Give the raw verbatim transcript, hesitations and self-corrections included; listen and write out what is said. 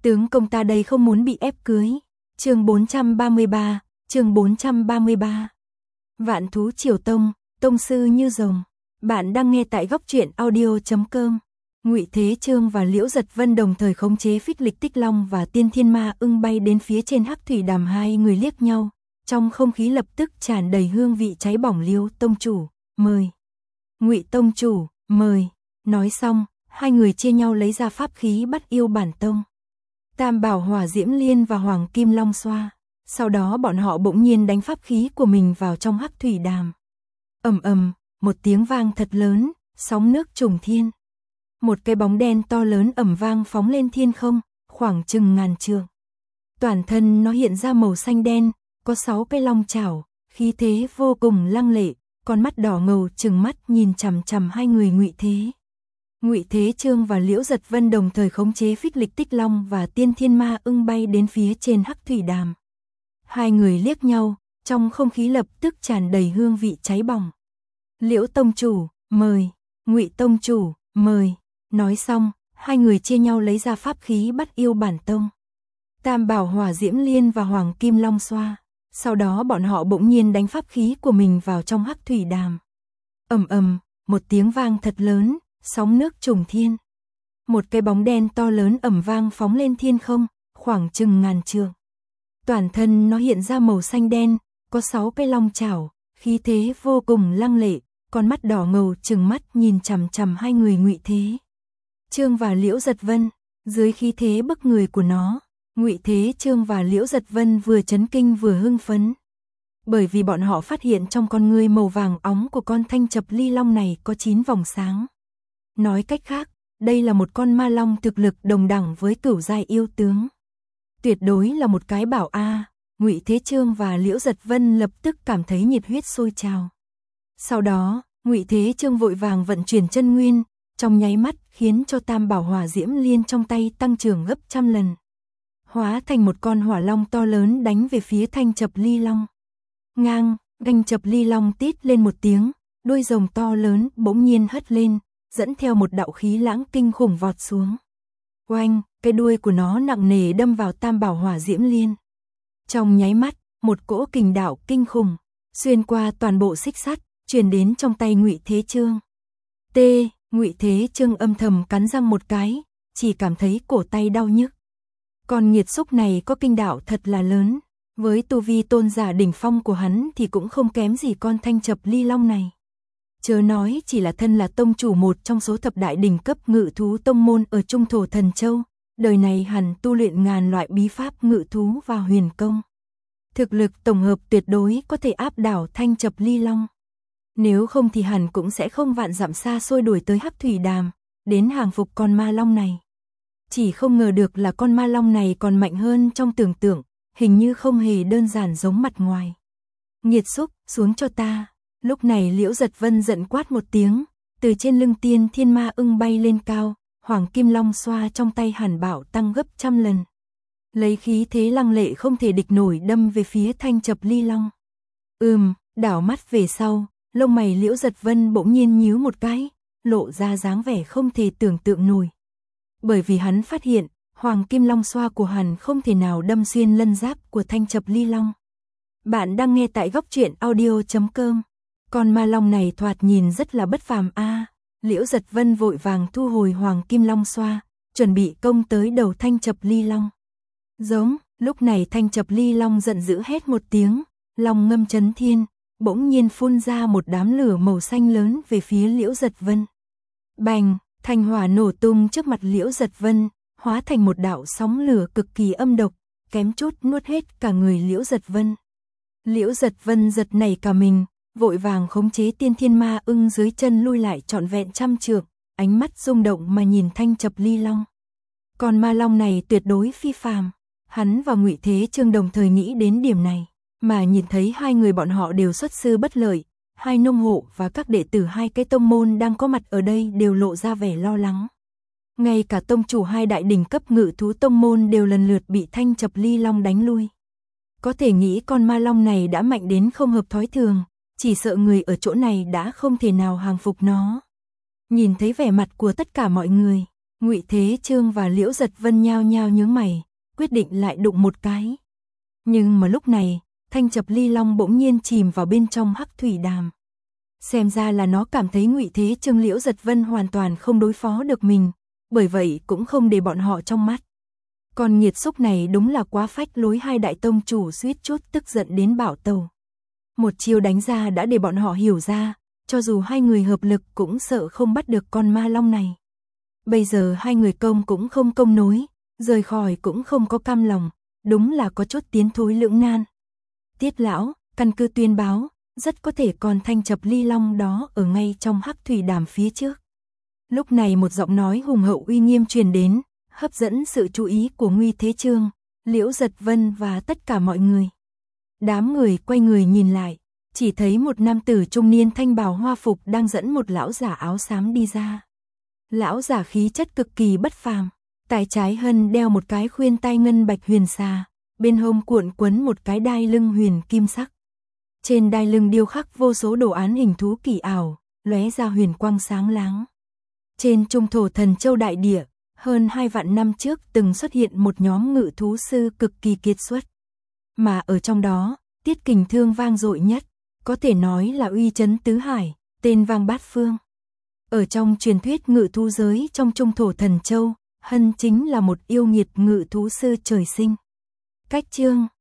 Tướng công ta đây không muốn bị ép cưới. Chương bốn trăm ba mươi ba, chương bốn trăm ba mươi ba. Vạn thú triều tông, tông sư như rồng. Bạn đang nghe tại góc truyện audio chấm com. Ngụy Thế Chương và Liễu Giật Vân đồng thời khống chế phích lịch tích long và tiên thiên ma ưng bay đến phía trên hắc thủy đàm, hai người liếc nhau, trong không khí lập tức tràn đầy hương vị cháy bỏng. Liễu tông chủ, mời. Ngụy tông chủ, mời. Nói xong, hai người chia nhau lấy ra pháp khí bắt yêu bản tông. Tam bảo hỏa diễm liên và hoàng kim long xoa. Sau đó bọn họ bỗng nhiên đánh pháp khí của mình vào trong hắc thủy đàm. Ầm ầm, một tiếng vang thật lớn, sóng nước trùng thiên. Một cái bóng đen to lớn ầm vang phóng lên thiên không, khoảng chừng ngàn trượng. Toàn thân nó hiện ra màu xanh đen, có sáu cái long chảo, khí thế vô cùng lăng lệ, con mắt đỏ ngầu trừng mắt nhìn chằm chằm hai người Ngụy Thế. Ngụy Thế Chương và Liễu Giật Vân đồng thời khống chế phích lịch tích long và tiên thiên ma ưng bay đến phía trên hắc thủy đàm. Hai người liếc nhau, trong không khí lập tức tràn đầy hương vị cháy bỏng. Liễu tông chủ, mời. Ngụy tông chủ, mời. Nói xong, hai người chia nhau lấy ra pháp khí bắt yêu bản tông. Tam bảo hỏa diễm liên và hoàng kim long xoa. Sau đó bọn họ bỗng nhiên đánh pháp khí của mình vào trong hắc thủy đàm. Ầm ầm, một tiếng vang thật lớn, sóng nước trùng thiên. Một cái bóng đen to lớn ầm vang phóng lên thiên không, khoảng chừng ngàn trượng. Toàn thân nó hiện ra màu xanh đen, có sáu cái long chảo, khí thế vô cùng lăng lệ, con mắt đỏ ngầu trừng mắt nhìn chằm chằm hai người Ngụy Thế Chương và Liễu Giật Vân. Dưới khí thế bức người của nó, Ngụy Thế Chương và Liễu Giật Vân vừa chấn kinh vừa hưng phấn. Bởi vì bọn họ phát hiện trong con ngươi màu vàng óng của con thanh chập ly long này có chín vòng sáng. Nói cách khác, đây là một con ma long thực lực đồng đẳng với cửu giai yêu tướng. Tuyệt đối là một cái bảo a. À. Ngụy Thế Chương và Liễu Giật Vân lập tức cảm thấy nhiệt huyết sôi trào. Sau đó, Ngụy Thế Chương vội vàng vận chuyển chân nguyên, trong nháy mắt khiến cho tam bảo hỏa diễm liên trong tay tăng trưởng gấp trăm lần. Hóa thành một con hỏa long to lớn đánh về phía thanh chập ly long. Ngang, ganh chập ly long tít lên một tiếng, đuôi rồng to lớn bỗng nhiên hất lên, dẫn theo một đạo khí lãng kinh khủng vọt xuống. Oanh, cái đuôi của nó nặng nề đâm vào tam bảo hỏa diễm liên. Trong nháy mắt, một cỗ kình đạo kinh khủng xuyên qua toàn bộ xích sắt, truyền đến trong tay Ngụy Thế Chương. T, Ngụy Thế Chương âm thầm cắn răng một cái, chỉ cảm thấy cổ tay đau nhức. Con nghiệt xúc này có kinh đạo thật là lớn, với tu vi tôn giả đỉnh phong của hắn thì cũng không kém gì con thanh chập ly long này. Chớ nói chỉ là thân là tông chủ một trong số thập đại đỉnh cấp ngự thú tông môn ở Trung Thổ Thần Châu, đời này hẳn tu luyện ngàn loại bí pháp ngự thú và huyền công. Thực lực tổng hợp tuyệt đối có thể áp đảo thanh chập ly long. Nếu không thì hẳn cũng sẽ không vạn dặm xa xôi đuổi tới hắc thủy đàm, đến hàng phục con ma long này. Chỉ không ngờ được là con ma long này còn mạnh hơn trong tưởng tượng, hình như không hề đơn giản giống mặt ngoài. Nghiệt xúc, xuống cho ta. Lúc này Liễu Giật Vân giận quát một tiếng, từ trên lưng tiên thiên ma ưng bay lên cao, hoàng kim long xoa trong tay hàn bảo tăng gấp trăm lần. Lấy khí thế lăng lệ không thể địch nổi đâm về phía thanh chập ly long. Ừm, đảo mắt về sau, lông mày Liễu Giật Vân bỗng nhiên nhíu một cái, lộ ra dáng vẻ không thể tưởng tượng nổi. Bởi vì hắn phát hiện, hoàng kim long xoa của hắn không thể nào đâm xuyên lân giáp của thanh chập ly long. Bạn đang nghe tại góc truyện audio chấm com. Con ma long này thoạt nhìn rất là bất phàm a. À. Liễu Giật Vân vội vàng thu hồi hoàng kim long xoa, chuẩn bị công tới đầu thanh chập ly long. Giống, lúc này thanh chập ly long giận dữ hét một tiếng, long ngâm chấn thiên, bỗng nhiên phun ra một đám lửa màu xanh lớn về phía Liễu Giật Vân. Bành, thanh hỏa nổ tung trước mặt Liễu Giật Vân, hóa thành một đạo sóng lửa cực kỳ âm độc, kém chút nuốt hết cả người Liễu Giật Vân. Liễu Giật Vân giật nảy cả mình, vội vàng khống chế tiên thiên ma ưng dưới chân lui lại trọn vẹn trăm trượng, ánh mắt rung động mà nhìn thanh chập ly long. Con ma long này tuyệt đối phi phàm, hắn và Ngụy Thế Chương đồng thời nghĩ đến điểm này, mà nhìn thấy hai người bọn họ đều xuất sư bất lợi, hai nông hộ và các đệ tử hai cái tông môn đang có mặt ở đây đều lộ ra vẻ lo lắng. Ngay cả tông chủ hai đại đỉnh cấp ngự thú tông môn đều lần lượt bị thanh chập ly long đánh lui. Có thể nghĩ con ma long này đã mạnh đến không hợp thói thường, chỉ sợ người ở chỗ này đã không thể nào hàng phục nó. Nhìn thấy vẻ mặt của tất cả mọi người, Ngụy Thế Chương và Liễu Giật Vân nhao nhao nhướng mày, quyết định lại đụng một cái. Nhưng mà lúc này, Thanh Chập Ly Long bỗng nhiên chìm vào bên trong hắc thủy đàm. Xem ra là nó cảm thấy Ngụy Thế Chương Liễu Giật Vân hoàn toàn không đối phó được mình, bởi vậy cũng không để bọn họ trong mắt. Còn nghiệt xúc này đúng là quá phách lối, hai đại tông chủ suýt chút tức giận đến bạo tàu. Một chiêu đánh ra đã để bọn họ hiểu ra, cho dù hai người hợp lực cũng sợ không bắt được con ma long này. Bây giờ hai người công cũng không công nối, rời khỏi cũng không có cam lòng, đúng là có chút tiến thối lưỡng nan. Tiết lão, căn cứ tuyên báo, rất có thể còn Thanh Chập Ly Long đó ở ngay trong hắc thủy đàm phía trước. Lúc này một giọng nói hùng hậu uy nghiêm truyền đến, hấp dẫn sự chú ý của Ngụy Thế Chương, Liễu Giật Vân và tất cả mọi người. Đám người quay người nhìn lại, chỉ thấy một nam tử trung niên thanh bào hoa phục đang dẫn một lão giả áo xám đi ra. Lão giả khí chất cực kỳ bất phàm, tay trái hân đeo một cái khuyên tai ngân bạch huyền xà, bên hông cuộn quấn một cái đai lưng huyền kim sắc. Trên đai lưng điêu khắc vô số đồ án hình thú kỳ ảo, lóe ra huyền quang sáng láng. Trên trung thổ Thần Châu đại địa, hơn hai vạn năm trước từng xuất hiện một nhóm ngự thú sư cực kỳ kiệt xuất. Mà ở trong đó, Tiết Kình Thương vang dội nhất, có thể nói là uy chấn tứ hải, tên vang bát phương. Ở trong truyền thuyết ngự thú giới trong trung thổ Thần Châu, Hân chính là một yêu nghiệt ngự thú sư trời sinh. Cách chương